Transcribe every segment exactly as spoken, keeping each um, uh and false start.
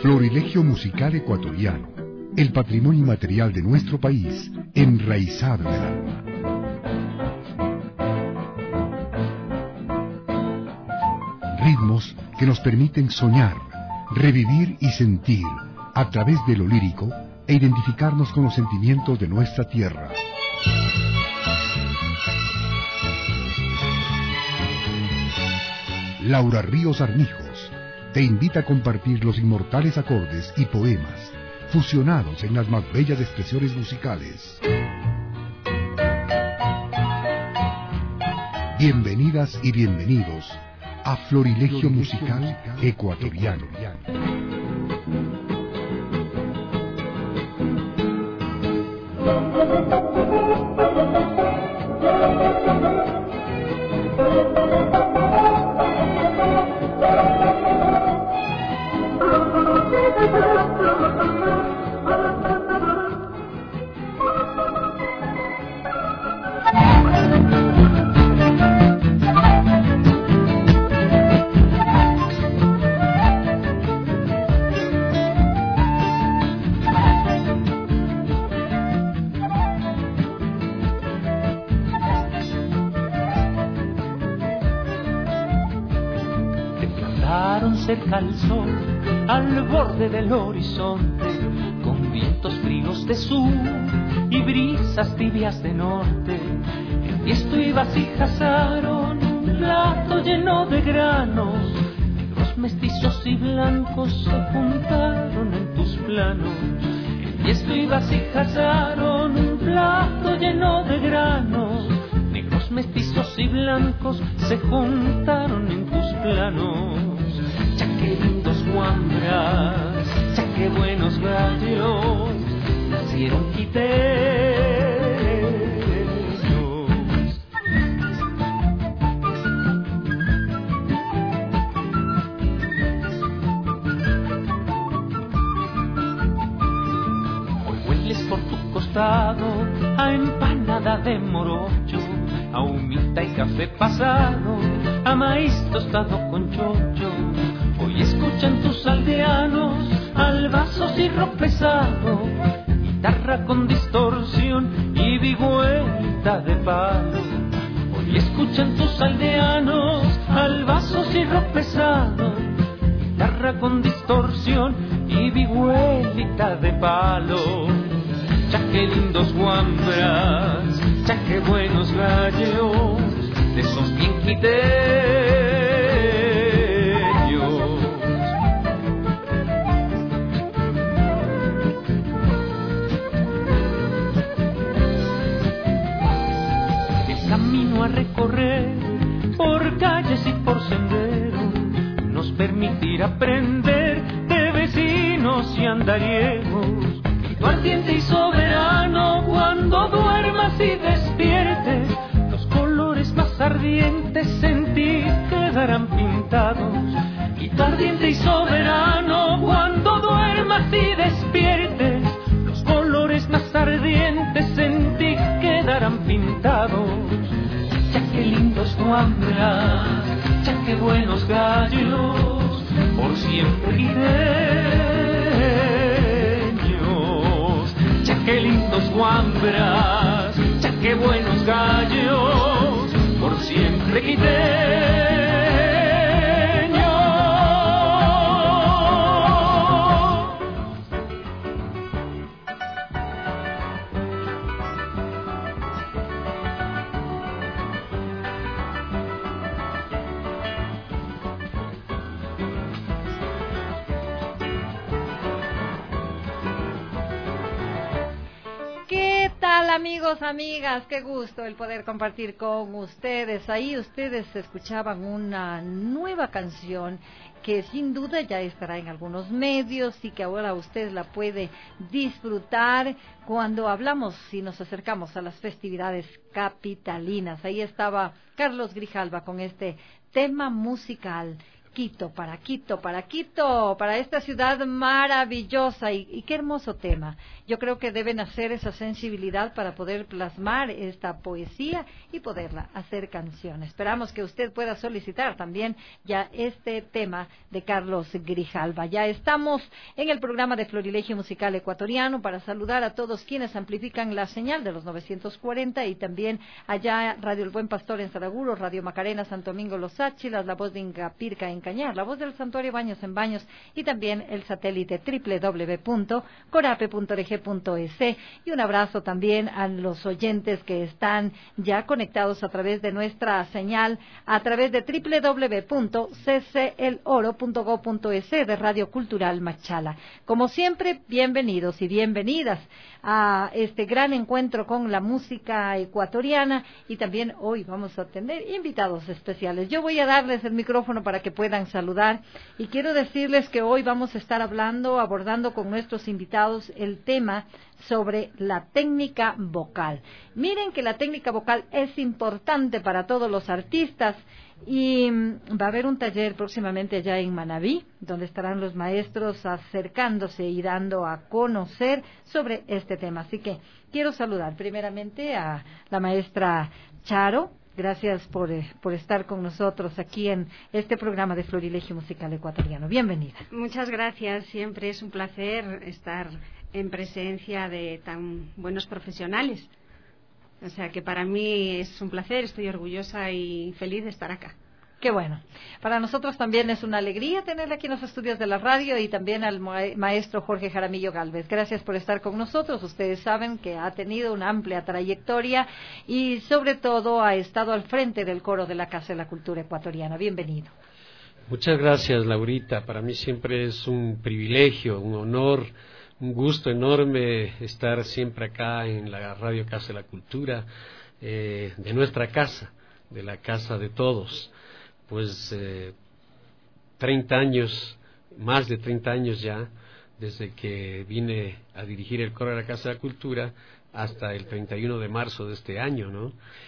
Florilegio musical ecuatoriano, el patrimonio inmaterial de nuestro país, enraizado en el alma. Ritmos que nos permiten soñar, revivir y sentir, a través de lo lírico, e identificarnos con los sentimientos de nuestra tierra. Laura Ríos Armijos te invita a compartir los inmortales acordes y poemas fusionados en las más bellas expresiones musicales. Bienvenidas y bienvenidos a Florilegio Musical Ecuatoriano. Cerca al sol, al borde del horizonte, con vientos fríos de sur y brisas tibias de norte. En tiesto y vasijas asaron un plato lleno de granos, negros, mestizos y blancos se juntaron en tus planos. En tiesto y vasijas asaron un plato lleno de granos, negros, mestizos y blancos se juntaron en tus planos. Ya qué lindos guambras, ya qué buenos gallos, nacieron quiteños. Hoy hueles por tu costado a empanada de morocho, a humita y café pasado, a maíz tostado con chocho. Hoy escuchan tus aldeanos albazos y rock pesado, guitarra con distorsión y vigüelita de palo. Hoy escuchan tus aldeanos albazos y rock pesado, guitarra con distorsión y vigüelita de palo. Ya qué lindos guambras, ya qué buenos gallos, de esos bien quiteños. A recorrer por calles y por senderos nos permitirá aprender de vecinos y andariegos. Grito ardiente y soberano cuando duermas y despiertes, los colores más ardientes en ti quedarán pintados. Grito ardiente y soberano cuando duermas y despiertes, los colores más ardientes en ti quedarán pintados. Ya qué lindos guambras, ya qué buenos gallos, por siempre quiteños. Ya qué lindos guambras, ya qué buenos gallos, por siempre quiteños. Amigos, amigas, qué gusto el poder compartir con ustedes. Ahí ustedes escuchaban una nueva canción que sin duda ya estará en algunos medios y que ahora usted la puede disfrutar cuando hablamos y nos acercamos a las festividades capitalinas. Ahí estaba Carlos Grijalva con este tema musical Quito, para Quito, para Quito, para esta ciudad maravillosa y, y qué hermoso tema. Yo creo que deben hacer esa sensibilidad para poder plasmar esta poesía y poderla hacer canción. Esperamos que usted pueda solicitar también ya este tema de Carlos Grijalva. Ya estamos en el programa de Florilegio Musical Ecuatoriano para saludar a todos quienes amplifican la señal de los novecientos cuarenta y también allá Radio El Buen Pastor en Saraguro, Radio Macarena Santo Domingo Los Áchilas, La Voz de Ingapirca en Cañar, La Voz del Santuario Baños en Baños y también el satélite doble u doble u doble u punto corape punto org punto es. Y un abrazo también a los oyentes que están ya conectados a través de nuestra señal a través de doble u doble u doble u punto c c el oro punto gob punto es de Radio Cultural Machala. Como siempre, bienvenidos y bienvenidas a este gran encuentro con la música ecuatoriana y también hoy vamos a tener invitados especiales. Yo voy a darles el micrófono para que puedan saludar y quiero decirles que hoy vamos a estar hablando, abordando con nuestros invitados el tema sobre la técnica vocal. Miren que la técnica vocal es importante para todos los artistas y va a haber un taller próximamente allá en Manabí, donde estarán los maestros acercándose y dando a conocer sobre este tema. Así que quiero saludar primeramente a la maestra Charo. Gracias por, eh, por estar con nosotros aquí en este programa de Florilegio Musical Ecuatoriano. Bienvenida. Muchas gracias. Siempre es un placer estar en presencia de tan buenos profesionales. O sea que para mí es un placer, estoy orgullosa y feliz de estar acá. Qué bueno. Para nosotros también es una alegría tenerle aquí en los estudios de la radio y también al maestro Jorge Jaramillo Gálvez. Gracias por estar con nosotros. Ustedes saben que ha tenido una amplia trayectoria y sobre todo ha estado al frente del coro de la Casa de la Cultura Ecuatoriana. Bienvenido. Muchas gracias, Laurita. Para mí siempre es un privilegio, un honor, un gusto enorme estar siempre acá en la Radio Casa de la Cultura, eh, de nuestra casa, de la casa de todos. Pues eh, treinta años, más de treinta años ya, desde que vine a dirigir el coro de la Casa de la Cultura hasta el treinta y uno de marzo de este año, ¿no?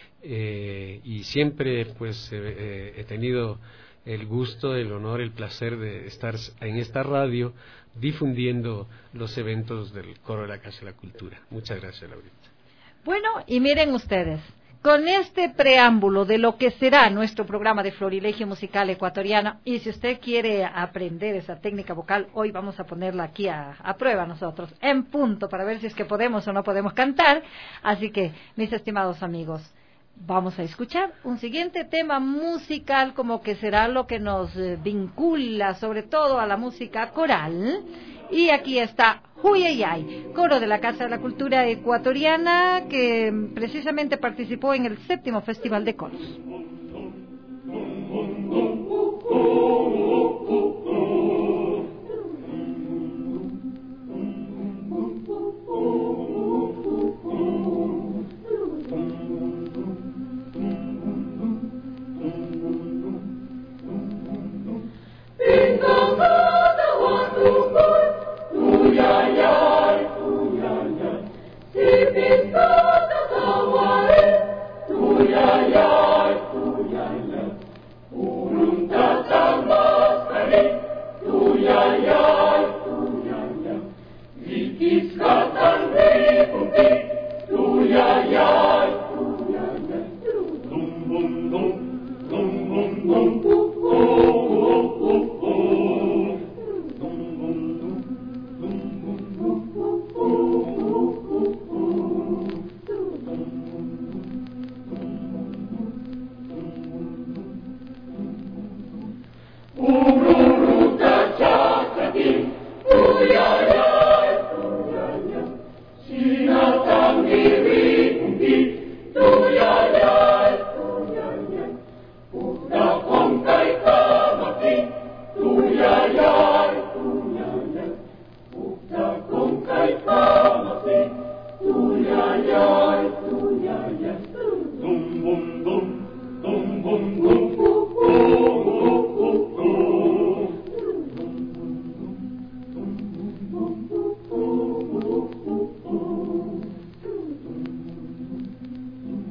Eh, y siempre pues eh, eh, he tenido el gusto, el honor, el placer de estar en esta radio difundiendo los eventos del coro de la Casa de la Cultura. Muchas gracias, Laurita. Bueno, y miren ustedes, con este preámbulo de lo que será nuestro programa de Florilegio Musical Ecuatoriano, y si usted quiere aprender esa técnica vocal, hoy vamos a ponerla aquí a, a prueba nosotros, en punto, para ver si es que podemos o no podemos cantar. Así que, mis estimados amigos, vamos a escuchar un siguiente tema musical, como que será lo que nos eh, vincula sobre todo a la música coral. Y aquí está Huyayay, coro de la Casa de la Cultura Ecuatoriana, que precisamente participó en el séptimo Festival de Coros.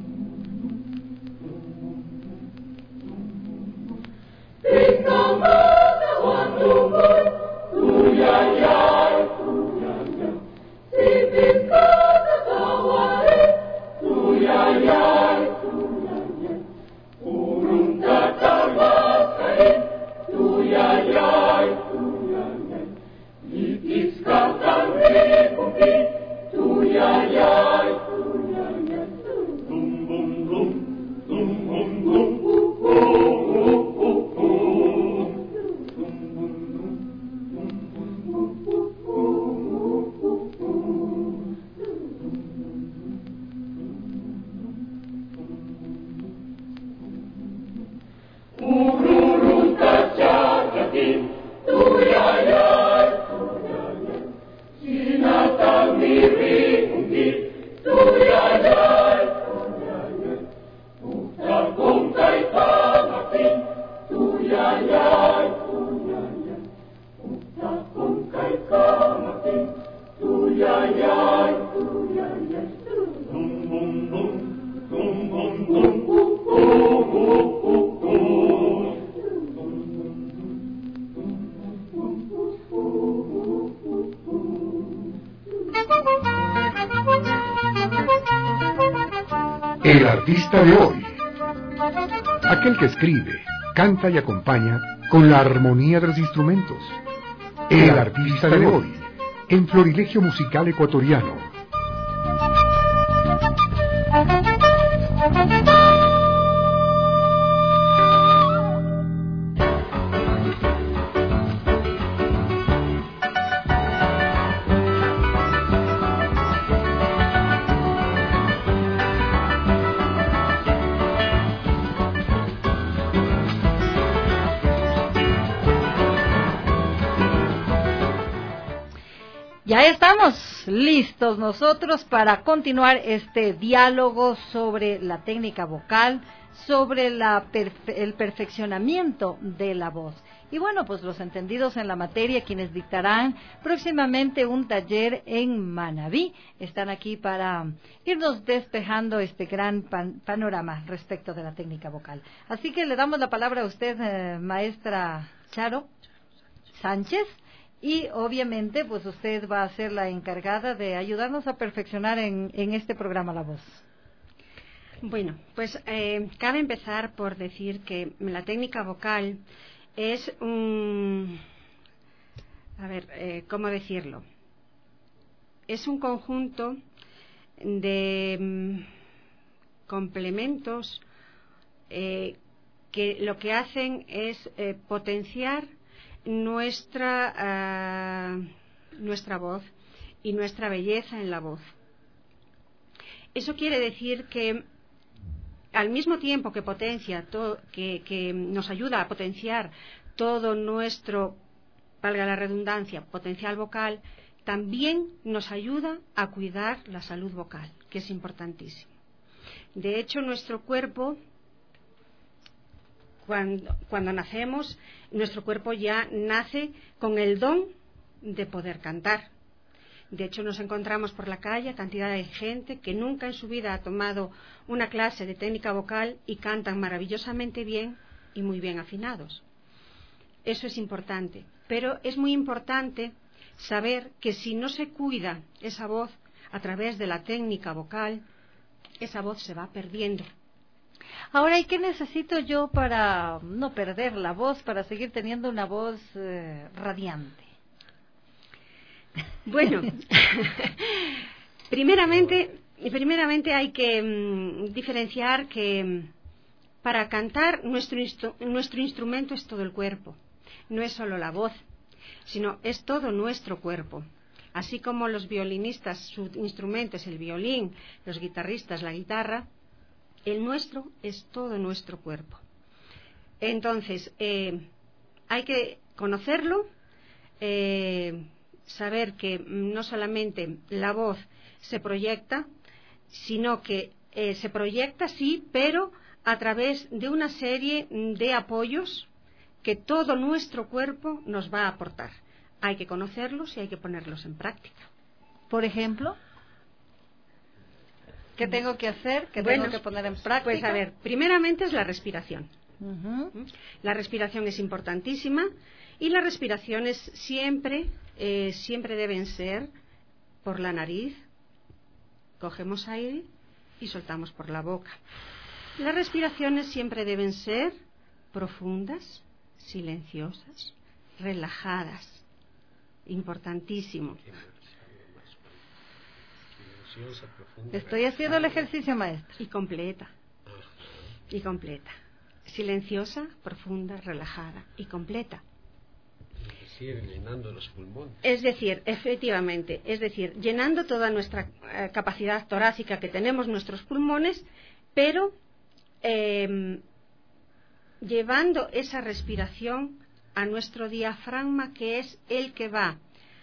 Come on! El artista de hoy. Aquel que escribe, canta y acompaña con la armonía de los instrumentos. El artista de hoy, en Florilegio Musical Ecuatoriano. Ya estamos listos nosotros para continuar este diálogo sobre la técnica vocal, sobre la perfe- el perfeccionamiento de la voz. Y bueno, pues los entendidos en la materia, quienes dictarán próximamente un taller en Manabí, están aquí para irnos despejando este gran pan- panorama respecto de la técnica vocal. Así que le damos la palabra a usted, eh, maestra Charo Sánchez. Y obviamente, pues usted va a ser la encargada de ayudarnos a perfeccionar en, en este programa la voz. Bueno, pues eh, cabe empezar por decir que la técnica vocal es un... A ver, eh, ¿cómo decirlo? Es un conjunto de mm, complementos eh, que lo que hacen es eh, potenciar nuestra uh, nuestra voz y nuestra belleza en la voz. Eso quiere decir que al mismo tiempo que potencia to, que, que nos ayuda a potenciar todo nuestro, valga la redundancia, potencial vocal, también nos ayuda a cuidar la salud vocal, que es importantísimo. De hecho, nuestro cuerpo, Cuando, cuando nacemos, nuestro cuerpo ya nace con el don de poder cantar. De hecho, nos encontramos por la calle cantidad de gente que nunca en su vida ha tomado una clase de técnica vocal y cantan maravillosamente bien y muy bien afinados. Eso es importante. Pero es muy importante saber que si no se cuida esa voz a través de la técnica vocal, esa voz se va perdiendo. Ahora, ¿y qué necesito yo para no perder la voz, para seguir teniendo una voz eh, radiante? Bueno, primeramente, primeramente hay que mm, diferenciar que mm, para cantar nuestro, instru- nuestro instrumento es todo el cuerpo. No es solo la voz, sino es todo nuestro cuerpo. Así como los violinistas, su instrumento es el violín, los guitarristas la guitarra, el nuestro es todo nuestro cuerpo. Entonces, eh, hay que conocerlo, eh, saber que no solamente la voz se proyecta, sino que eh, se proyecta, sí, pero a través de una serie de apoyos que todo nuestro cuerpo nos va a aportar. Hay que conocerlos y hay que ponerlos en práctica. Por ejemplo, ¿qué tengo que hacer? ¿Qué bueno, tengo que poner en práctica? Pues a ver, primeramente es la respiración. Uh-huh. La respiración es importantísima y las respiraciones siempre, eh, siempre deben ser por la nariz, cogemos aire y soltamos por la boca. Las respiraciones siempre deben ser profundas, silenciosas, relajadas. importantísimo. Estoy haciendo el ejercicio, maestra. Y completa. Y completa. Silenciosa, profunda, relajada y completa. Es decir, llenando los pulmones. Es decir, efectivamente, es decir, llenando toda nuestra eh, capacidad torácica que tenemos, nuestros pulmones, pero eh, llevando esa respiración a nuestro diafragma, que es el que va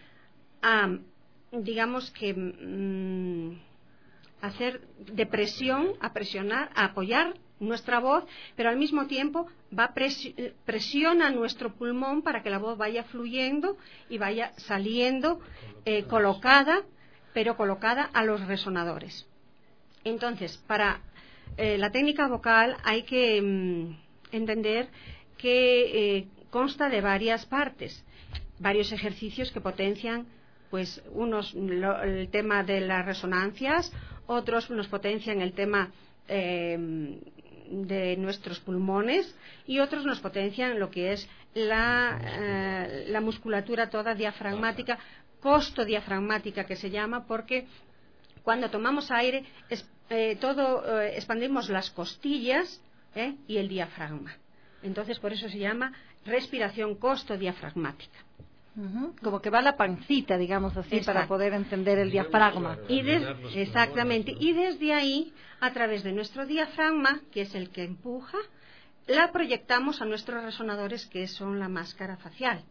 a, digamos que, mmm, hacer de presión, a presionar, a apoyar nuestra voz, pero al mismo tiempo va a presi- presiona nuestro pulmón para que la voz vaya fluyendo y vaya saliendo eh, colocada, pero colocada a los resonadores. Entonces, para eh, la técnica vocal hay que mm, entender que eh, consta de varias partes, varios ejercicios que potencian, pues unos lo, el tema de las resonancias, otros nos potencian el tema eh, de nuestros pulmones y otros nos potencian lo que es la, eh, la musculatura toda diafragmática, costodiafragmática que se llama, porque cuando tomamos aire es, eh, todo eh, expandimos las costillas eh, y el diafragma. Entonces por eso se llama respiración costodiafragmática. Uh-huh. Como que va la pancita, digamos así, Exacto. Para poder entender el diafragma. Claro, Y des, pulmones, exactamente, ¿no? y desde ahí, a través de nuestro diafragma, que es el que empuja, la proyectamos a nuestros resonadores, que son la máscara facial.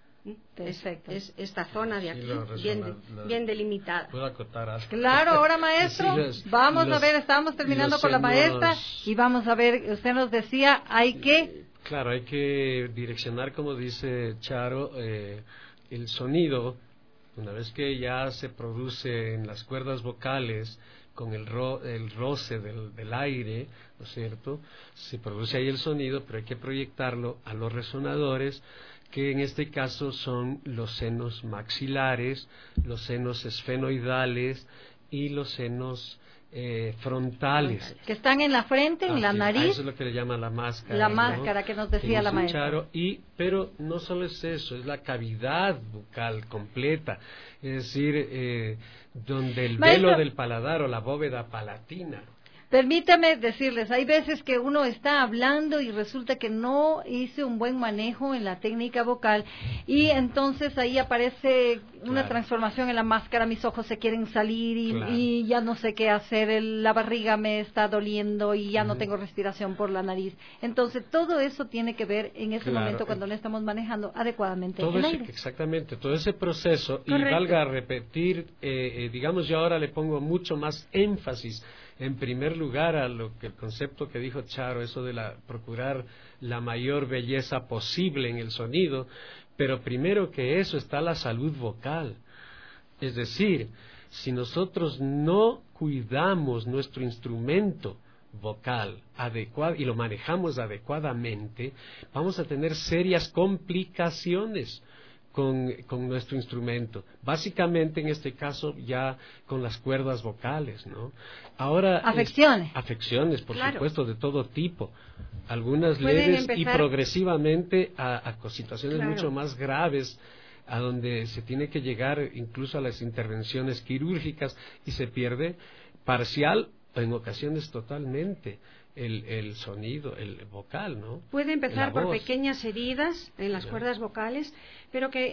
Perfecto. Es, es esta zona de aquí, Sí, bien, resona- de, bien delimitada. Puedo acotar algo. Claro, ahora maestro, Sí, los- vamos los- a ver, estábamos terminando los con la maestra senos- y vamos a ver, usted nos decía, hay que... Claro, hay que direccionar, como dice Charo, eh, el sonido, una vez que ya se produce en las cuerdas vocales con el, ro el roce del, del aire, ¿no es cierto? Se produce ahí el sonido, pero hay que proyectarlo a los resonadores, que en este caso son los senos maxilares, los senos esfenoidales y los senos eh, frontales. Que están en la frente, en Así, la a nariz, eso es lo que le llama la máscara. la ¿no? máscara que nos decía Que la dice maestra. Charo, y, pero no solo es eso, es la cavidad bucal completa, es decir, eh, donde el Maestra, velo del paladar o la bóveda palatina. Permítame decirles, hay veces que uno está hablando y resulta que no hice un buen manejo en la técnica vocal y entonces ahí aparece una Claro. transformación en la máscara, mis ojos se quieren salir y, Claro. y ya no sé qué hacer, el- la barriga me está doliendo y ya no Ujú. tengo respiración por la nariz. Entonces todo eso tiene que ver en ese Claro. momento cuando no estamos manejando adecuadamente Todo el ese, aire. exactamente, todo ese proceso, y Correcto. valga repetir, eh, eh, digamos, yo ahora le pongo mucho más énfasis, en primer lugar, a lo que el concepto que dijo Charo, eso de la procurar la mayor belleza posible en el sonido, pero primero que eso está la salud vocal. Es decir, si nosotros no cuidamos nuestro instrumento vocal adecuado y lo manejamos adecuadamente, vamos a tener serias complicaciones con, con nuestro instrumento. Básicamente, en este caso, ya con las cuerdas vocales, ¿no? Ahora Afecciones. es- afecciones, por Claro. supuesto, de todo tipo. Algunas Pueden leves y empezar- progresivamente a, a situaciones Claro. mucho más graves, a donde se tiene que llegar incluso a las intervenciones quirúrgicas y se pierde parcial o en ocasiones totalmente el, el sonido, el vocal, ¿no? Puede empezar La por voz. pequeñas heridas en las Ya. cuerdas vocales, pero que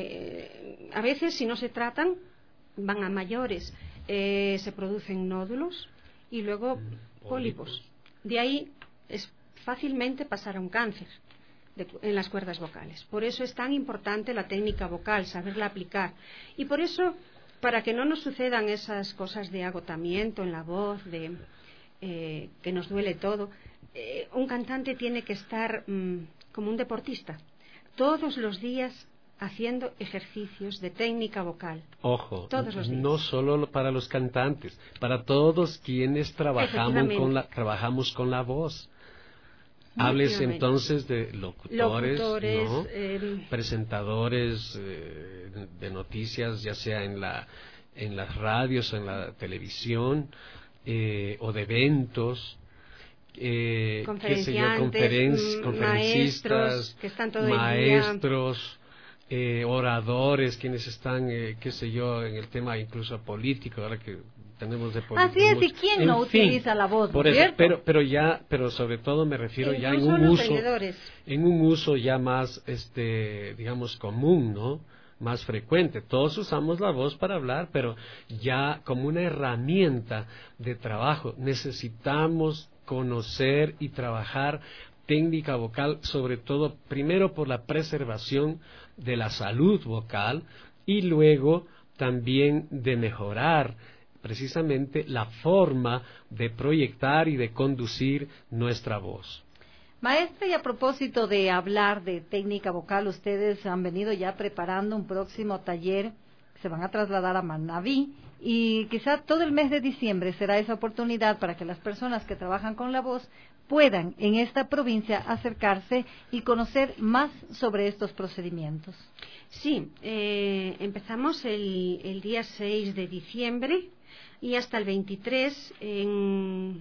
eh, a veces, si no se tratan, van a mayores. Eh, se producen nódulos y luego Mm, pólipos. De ahí es fácilmente pasar a un cáncer de- en las cuerdas vocales. Por eso es tan importante la técnica vocal, saberla aplicar. Y por eso, para que no nos sucedan esas cosas de agotamiento en la voz, de eh, que nos duele todo, eh, un cantante tiene que estar mm, como un deportista, todos los días haciendo ejercicios de técnica vocal. Ojo, Todos los días. no solo para los cantantes, para todos quienes trabajamos Efectivamente. con la, trabajamos con la voz. Hables Efectivamente. entonces de locutores, Locutores, ¿no? eh, presentadores eh, de noticias, ya sea en la en las radios o en la televisión, eh, o de eventos, eh, qué sé yo, Conferenciantes, conferen- mm, conferencistas, maestros, que están todo el día. maestros, eh, oradores, quienes están, eh, qué sé yo, en el tema incluso político, ahora que tenemos de política. Así es, ¿y quién no fin, utiliza la voz? Por eso, ¿cierto? pero, pero ya, pero sobre todo me refiero ya en Incluso un los uso, vendedores. en un uso ya más, este, digamos, común, ¿no? Más frecuente. Todos usamos la voz para hablar, pero ya como una herramienta de trabajo. Necesitamos conocer y trabajar técnica vocal, sobre todo primero por la preservación de la salud vocal y luego también de mejorar precisamente la forma de proyectar y de conducir nuestra voz. Maestra, y a propósito de hablar de técnica vocal, ustedes han venido ya preparando un próximo taller, se van a trasladar a Manabí, y quizá todo el mes de diciembre será esa oportunidad para que las personas que trabajan con la voz puedan en esta provincia acercarse y conocer más sobre estos procedimientos. Sí, eh, empezamos el, el día seis de diciembre y hasta el veintitrés en...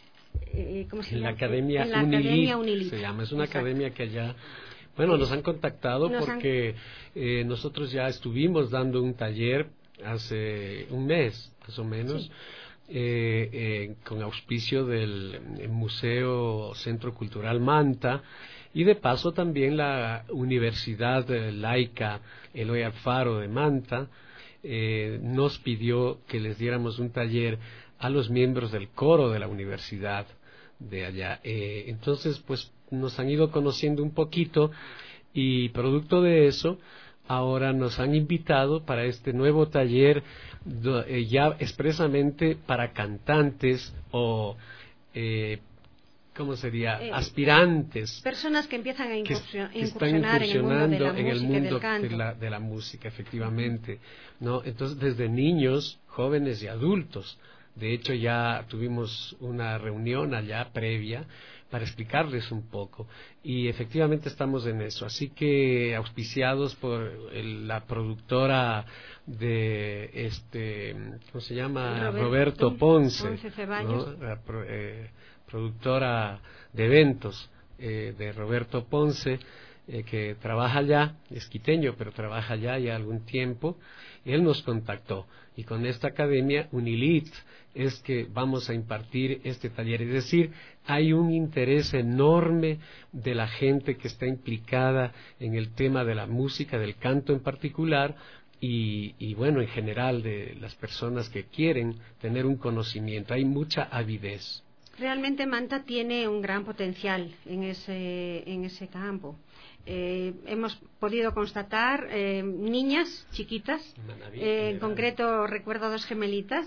Eh, ¿cómo se en llama? la Academia, en la Unilit, Academia Unilit. se llama, es una Exacto. academia que allá, bueno, nos han contactado Nos porque han... eh, nosotros ya estuvimos dando un taller hace un mes, más o menos, Sí. eh, eh, con auspicio del Museo Centro Cultural Manta, y de paso también la Universidad Laica Eloy Alfaro de Manta eh, nos pidió que les diéramos un taller a los miembros del coro de la universidad de allá. Eh, entonces, pues nos han ido conociendo un poquito y producto de eso, ahora nos han invitado para este nuevo taller do, eh, ya expresamente para cantantes o, eh, ¿cómo sería? Eh, aspirantes. Personas que empiezan a Que, incursion- que están incursionar incursionando en el mundo de la música y del de canto. la, de la música, efectivamente, ¿no? Entonces, desde niños, jóvenes y adultos. De hecho, ya tuvimos una reunión allá previa para explicarles un poco y efectivamente estamos en eso. Así que auspiciados por el, la productora de este, ¿cómo se llama? Roberto, Roberto Ponce, Ponce Ceballos. ¿no? La pro, eh, productora de eventos eh, de Roberto Ponce, eh, que trabaja allá, es quiteño, pero trabaja allá ya algún tiempo. Él nos contactó y con esta academia Unilit es que vamos a impartir este taller. Es decir, hay un interés enorme de la gente que está implicada en el tema de la música, del canto en particular, y, y bueno, en general de las personas que quieren tener un conocimiento. Hay mucha avidez. Realmente Manta tiene un gran potencial en ese, en ese campo. Eh, hemos podido constatar eh, niñas chiquitas, Manaví, eh, en concreto recuerdo dos gemelitas,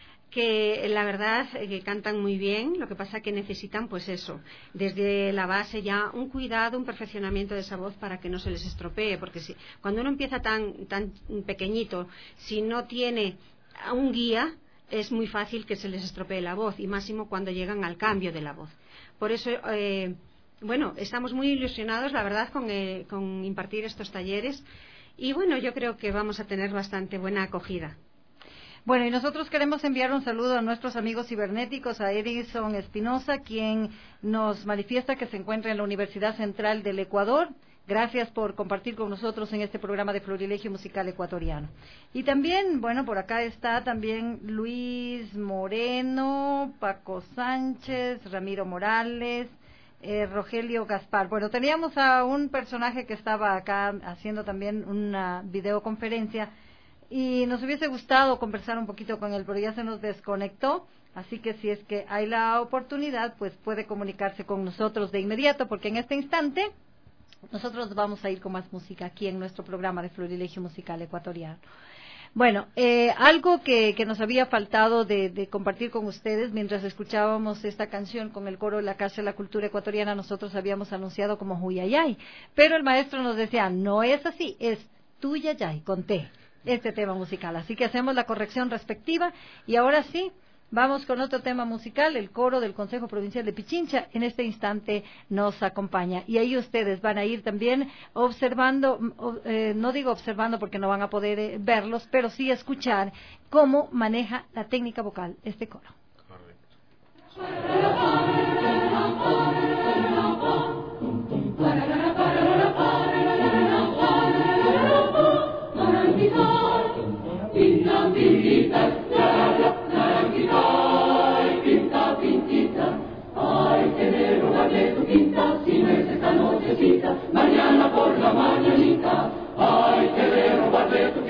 que la verdad eh, que cantan muy bien, lo que pasa que necesitan pues eso, desde la base ya un cuidado, un perfeccionamiento de esa voz para que no se les estropee, porque si, cuando uno empieza tan, tan pequeñito, si no tiene un guía, es muy fácil que se les estropee la voz, y máximo cuando llegan al cambio de la voz. Por eso, eh, bueno, estamos muy ilusionados, la verdad, con, eh, con impartir estos talleres, y bueno, yo creo que vamos a tener bastante buena acogida. Bueno, y nosotros queremos enviar un saludo a nuestros amigos cibernéticos, a Edison Espinosa, quien nos manifiesta que se encuentra en la Universidad Central del Ecuador. Gracias por compartir con nosotros en este programa de Florilegio Musical Ecuatoriano. Y también, bueno, por acá está también Luis Moreno, Paco Sánchez, Ramiro Morales, eh, Rogelio Gaspar. Bueno, teníamos a un personaje que estaba acá haciendo también una videoconferencia y nos hubiese gustado conversar un poquito con él, pero ya se nos desconectó. Así que si es que hay la oportunidad, pues puede comunicarse con nosotros de inmediato, porque en este instante nosotros vamos a ir con más música aquí en nuestro programa de Florilegio Musical Ecuatoriano. Bueno, eh, algo que, que nos había faltado de, de compartir con ustedes mientras escuchábamos esta canción con el coro de la Casa de la Cultura Ecuatoriana, nosotros habíamos anunciado como Huyayay, pero el maestro nos decía, no es así, es Tuyayay, con T, este tema musical. Así que hacemos la corrección respectiva y ahora sí, vamos con otro tema musical. El coro del Consejo Provincial de Pichincha en este instante nos acompaña y ahí ustedes van a ir también observando, eh, no digo observando porque no van a poder eh, verlos, pero sí escuchar cómo maneja la técnica vocal este coro. Correcto.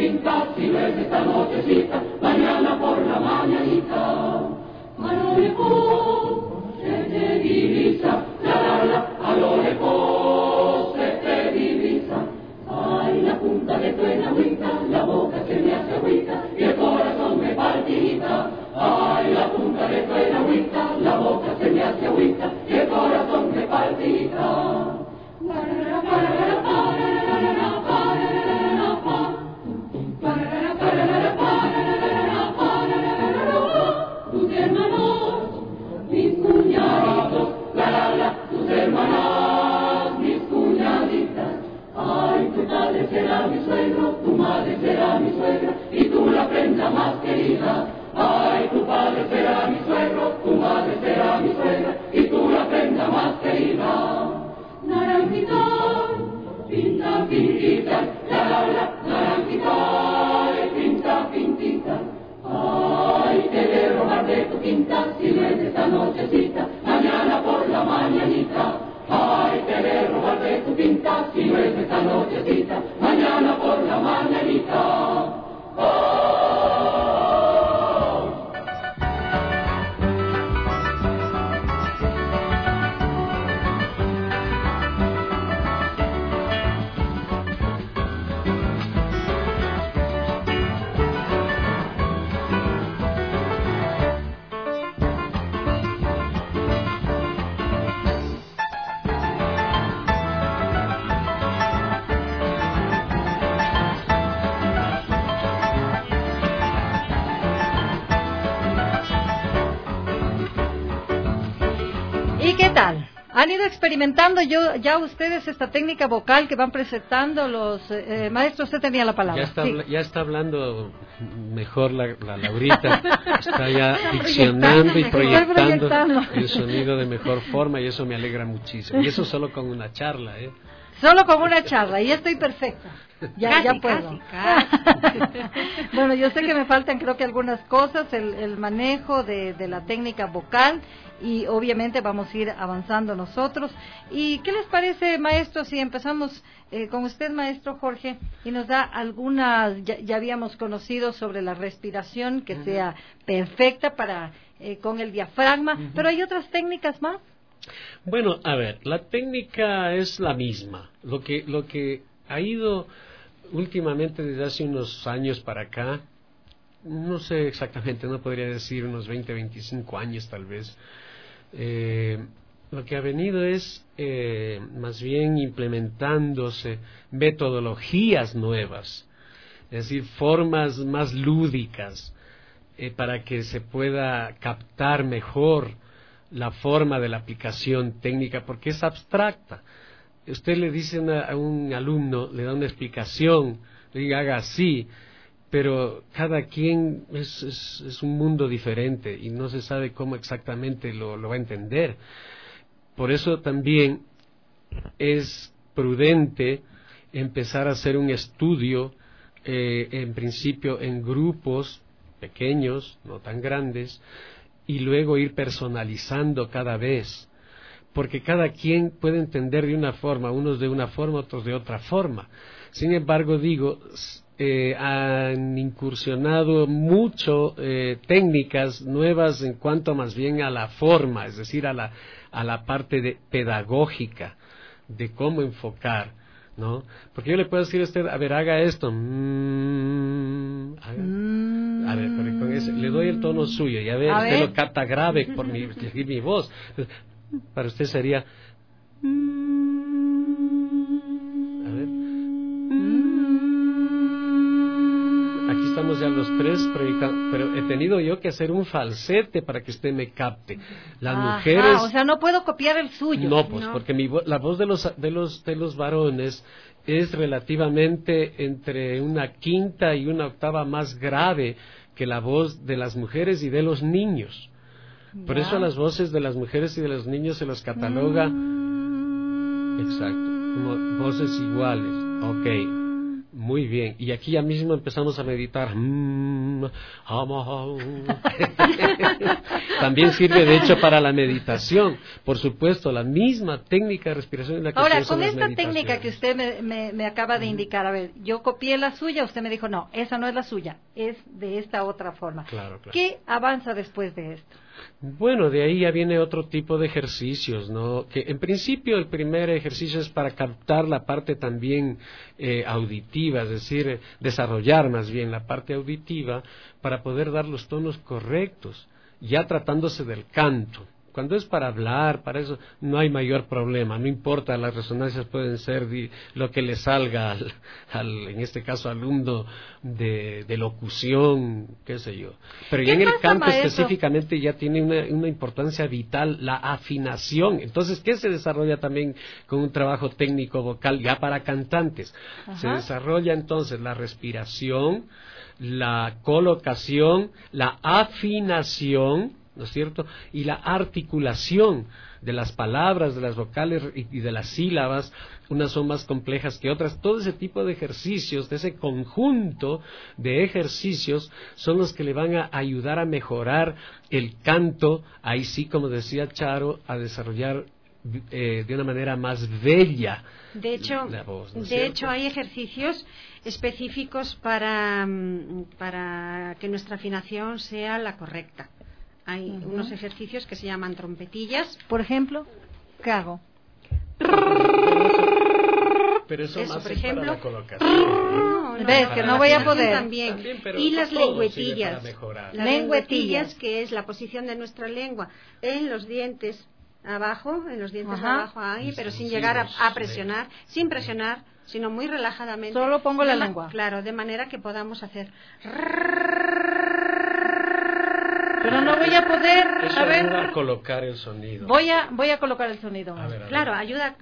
pinta, si no es esta nochecita, mañana por la mañanita. A lo lejos se te divisa, la la la, a lo lejos se te divisa. Ay, la punta de tu enagüita, la boca se me hace agüita y el corazón me palpita. Ay, la punta de tu enagüita, la boca se me hace agüita y el corazón me palpita. Tus hermanos, mis cuñaditos, la la la, tus hermanas, mis cuñaditas. Ay, tu padre será mi suegro, tu madre será mi suegra, y tú la prenda más querida. Ay, tu padre será mi suegro, tu madre será mi suegra, y tú la prenda más querida. Naranjita, pinta, pintita, la la la, naranjita, pinta, pintita. Ay, te de robar de tu quinta, si no es esta nochecita, mañana por la mañanita. Ay, te de robar de tu quinta, si no es esta nochecita, mañana por la mañanita. Oh. ¿Y qué tal? ¿Han ido experimentando yo, ya ustedes esta técnica vocal que van presentando los eh, maestros? Usted tenía la palabra. Ya está, sí. ya está hablando mejor la, la Laurita, está ya diccionando y proyectando el sonido de mejor forma y eso me alegra muchísimo. Y eso solo con una charla, ¿eh? Solo con una charla, y ya estoy perfecta. Ya, casi, ya puedo. Casi, casi. Bueno, yo sé que me faltan creo que algunas cosas, el, el manejo de, de la técnica vocal, y obviamente vamos a ir avanzando nosotros. ¿Y qué les parece, maestro, si empezamos eh, con usted, maestro Jorge, y nos da algunas, ya, ya habíamos conocido sobre la respiración, que uh-huh. sea perfecta para eh, con el diafragma, uh-huh. pero hay otras técnicas más? Bueno, a ver, la técnica es la misma. Lo que, lo que ha ido últimamente desde hace unos años para acá, no sé exactamente, no podría decir unos veinte, veinticinco años tal vez, eh, lo que ha venido es eh, más bien implementándose metodologías nuevas, es decir, formas más lúdicas eh, para que se pueda captar mejor la forma de la aplicación técnica, porque es abstracta. Usted le dice una, a un alumno, le da una explicación, le diga haga así, pero cada quien es, es, es un mundo diferente y no se sabe cómo exactamente lo, lo va a entender. Por eso también es prudente empezar a hacer un estudio, eh, en principio en grupos pequeños, no tan grandes, y luego ir personalizando cada vez, porque cada quien puede entender de una forma, unos de una forma, otros de otra forma. Sin embargo, digo, eh, han incursionado mucho eh, técnicas nuevas en cuanto más bien a la forma, es decir, a la, a la parte de pedagógica, de cómo enfocar, ¿no? Porque yo le puedo decir a usted, a ver, haga esto, mm, haga, mm, a ver, pero con ese, le doy el tono suyo, y a ver, a usted ver. Lo capta grave por mi, mi voz. Para usted sería, mm, a ver, mm, aquí estamos ya los tres, pero he tenido yo que hacer un falsete para que usted me capte. Las Ajá, mujeres, o sea, no puedo copiar el suyo. no, pues, no. porque mi vo la voz de los de los de los varones es relativamente entre una quinta y una octava más grave que la voz de las mujeres y de los niños. Por ya. Eso las voces de las mujeres y de los niños se los cataloga, mm. exacto, como voces iguales. Ok, Muy bien, y aquí ya mismo empezamos a meditar. Mm, También sirve de hecho para la meditación, por supuesto, la misma técnica de respiración en la que Ahora, se con usan esta las técnica que meditaciones. usted me, me, me acaba de indicar, a ver, yo copié la suya, usted me dijo, no, esa no es la suya, es de esta otra forma. Claro, claro. ¿Qué avanza después de esto? Bueno, de ahí ya viene otro tipo de ejercicios, ¿no? Que en principio el primer ejercicio es para captar la parte también eh, auditiva, es decir, eh, desarrollar más bien la parte auditiva para poder dar los tonos correctos, ya tratándose del canto. Cuando es para hablar, para eso, no hay mayor problema, no importa, las resonancias pueden ser di, lo que le salga al, al, en este caso, alumno de, de locución, qué sé yo. Pero ya en el pasa, canto maestro? específicamente ya tiene una, una importancia vital, la afinación. Entonces, ¿qué se desarrolla también con un trabajo técnico vocal ya para cantantes? Ajá. Se desarrolla entonces la respiración, la colocación, la afinación, ¿no es cierto? Y la articulación de las palabras, de las vocales y de las sílabas, unas son más complejas que otras. Todo ese tipo de ejercicios, de ese conjunto de ejercicios, son los que le van a ayudar a mejorar el canto, ahí sí, como decía Charo, a desarrollar eh, de una manera más bella De hecho, la voz, ¿no es de cierto? hecho hay ejercicios específicos para, para que nuestra afinación sea la correcta. Hay Uh-huh. unos ejercicios que se llaman trompetillas. Por ejemplo, ¿qué hago? Pero eso, Eso, más por es ejemplo. para la colocación. No, no, Ves no, que para no voy a la poder. También. También, pero Y las todo sirve lengüetillas. para mejorar. Las Lengüetillas. lengüetillas, que es la posición de nuestra lengua en los dientes abajo, en los dientes Ajá. abajo ahí, pero sin Sí, llegar a, sí, a sí. presionar, sin presionar, sino muy relajadamente. Solo pongo la De ma- lengua. Claro, de manera que podamos hacer. Pero no voy a poder. Eso A ayuda a ver, colocar el sonido. voy a, voy a colocar el sonido. A ver, a ver. Claro, ayuda.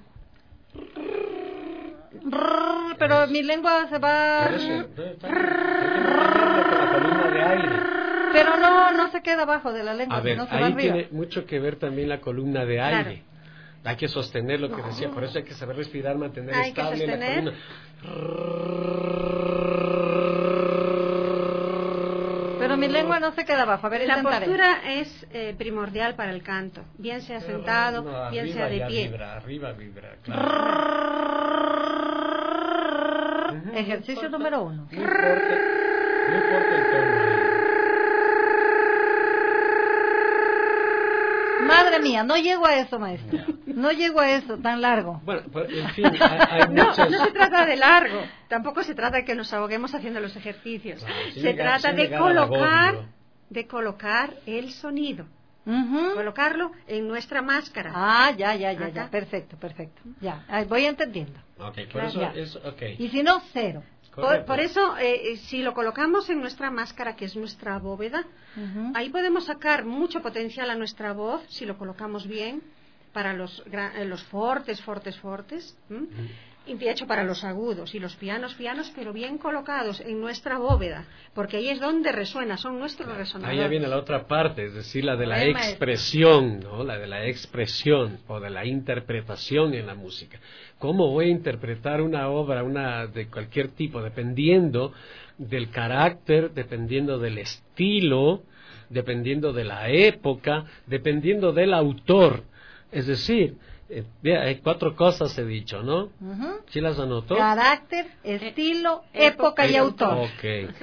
Rrr, Pero mi lengua se va. Por eso, no, está bien. Hay que mantenerlo con la columna de aire. Pero no, no se queda abajo de la lengua, A ver, no se va ahí arriba. tiene mucho que ver también la columna de Claro. aire. Hay que sostener lo que decía, por eso hay que saber respirar, mantener Hay que estable la sostener. columna. Pero mi lengua no se queda abajo. A ver, La intentaré. postura es eh, primordial para el canto, bien sea sentado, No, bien arriba sea de ya pie. Vibra, arriba vibra, claro. Ujú, Ejercicio no número importa, uno. No importa, no importa el tono. Madre mía, no llego a eso, maestro. No llego a eso tan largo. Bueno, pues, en fin, hay, hay No, muchas... no se trata de largo, tampoco se trata de que nos ahoguemos haciendo los ejercicios. Claro, sin Se llegar- trata sin de llegar al colocar, agobio. de colocar el sonido, Ujú. colocarlo en nuestra máscara. Ah, ya, ya, ya, ya. Acá. Perfecto, perfecto. Ya, ahí voy entendiendo. Ok, por Claro, eso, ya. eso, ok. Y si no, cero. Por, Correcto. por eso, eh, eh, si lo colocamos en nuestra máscara, que es nuestra bóveda, Ujú. ahí podemos sacar mucho potencial a nuestra voz, si lo colocamos bien, para los, gra- eh, los fortes, fortes, fortes, ¿m? y de hecho para los agudos y los pianos, pianos, pero bien colocados en nuestra bóveda, porque ahí es donde resuena, son nuestros resonadores. Ahí ya viene la otra parte, es decir, la de la A ver, maestro. expresión, ¿no? La de la expresión o de la interpretación en la música. ¿Cómo voy a interpretar una obra, una de cualquier tipo, dependiendo del carácter, dependiendo del estilo, dependiendo de la época, dependiendo del autor? Es decir, eh, vea, hay cuatro cosas he dicho, ¿no? Ujú. ¿Sí las anotó? Carácter, estilo, época y autor. Ok.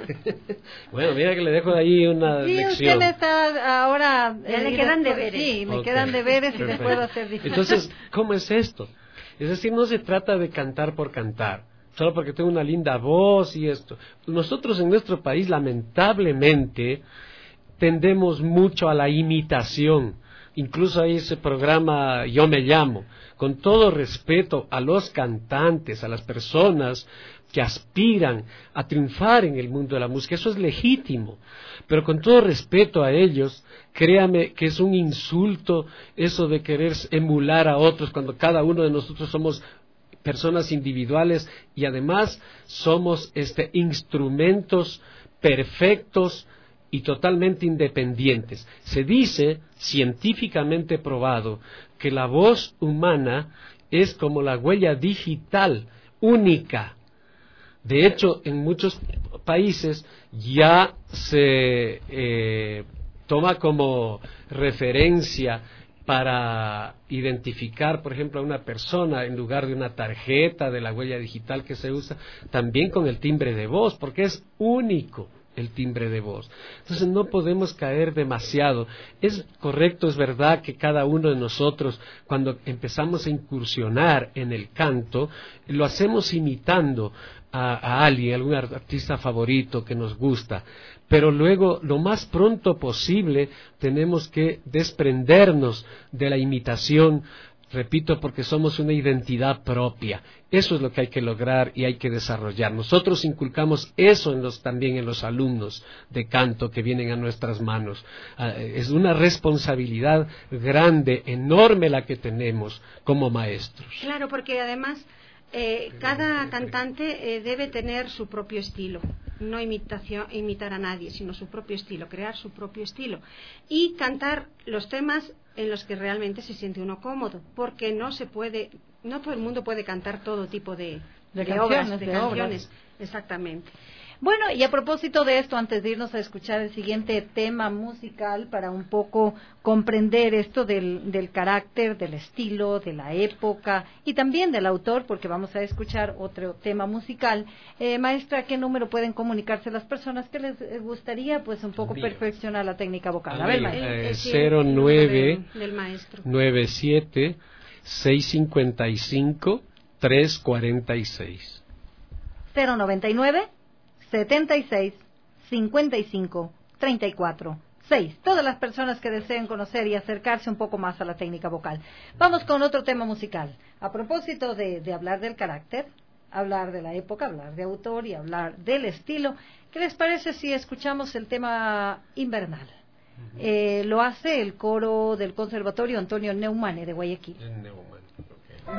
Bueno, mira que le dejo ahí una Sí, usted lección. me está ahora... Ya le eh, quedan después- deberes. Sí, me Ok, quedan deberes y le perfecto. puedo hacer difícil. Entonces, ¿cómo es esto? Es decir, no se trata de cantar por cantar, solo porque tengo una linda voz y esto. Nosotros en nuestro país, lamentablemente, tendemos mucho a la imitación. Incluso hay ese programa Yo Me Llamo, con todo respeto a los cantantes, a las personas que aspiran a triunfar en el mundo de la música, eso es legítimo, pero con todo respeto a ellos, créame que es un insulto eso de querer emular a otros cuando cada uno de nosotros somos personas individuales y además somos este instrumentos perfectos y totalmente independientes. Se dice, científicamente probado, que la voz humana es como la huella digital única De hecho, en muchos países ya se eh, toma como referencia para identificar, por ejemplo, a una persona en lugar de una tarjeta de la huella digital que se usa, también con el timbre de voz, porque es único el timbre de voz. Entonces no podemos caer demasiado. Es correcto, es verdad que cada uno de nosotros, cuando empezamos a incursionar en el canto, lo hacemos imitando a, a alguien, algún artista favorito que nos gusta, pero luego lo más pronto posible tenemos que desprendernos de la imitación, repito, porque somos una identidad propia. Eso es lo que hay que lograr y hay que desarrollar. Nosotros inculcamos eso en los, también en los alumnos de canto que vienen a nuestras manos. Uh, es una responsabilidad grande, enorme la que tenemos como maestros. Claro, porque además eh, cada cantante eh, debe tener su propio estilo. No imitación, imitar a nadie, sino su propio estilo, crear su propio estilo. Y cantar los temas en los que realmente se siente uno cómodo, porque no se puede, no todo el mundo puede cantar todo tipo de, de, de canciones, obras, de, de canciones. Obras. Exactamente. Bueno, y a propósito de esto, antes de irnos a escuchar el siguiente tema musical, para un poco comprender esto del, del carácter, del estilo, de la época y también del autor, porque vamos a escuchar otro tema musical. Eh, maestra, ¿a qué número pueden comunicarse las personas que les gustaría pues un poco Bien. perfeccionar la técnica vocal? A Bien. ver, maestra. Eh, Es decir, cero nueve del, del maestro. nueve siete seis cinco cinco tres cuatro seis. cero noventa y nueve setenta y seis cincuenta y cinco treinta y cuatro seis. Todas las personas que deseen conocer y acercarse un poco más a la técnica vocal. Vamos con otro tema musical. A propósito de, de hablar del carácter, hablar de la época, hablar de autor y hablar del estilo, ¿qué les parece si escuchamos el tema Invernal? Uh-huh. Eh, lo hace el coro del Conservatorio Antonio Neumane de Guayaquil. Neumann, okay.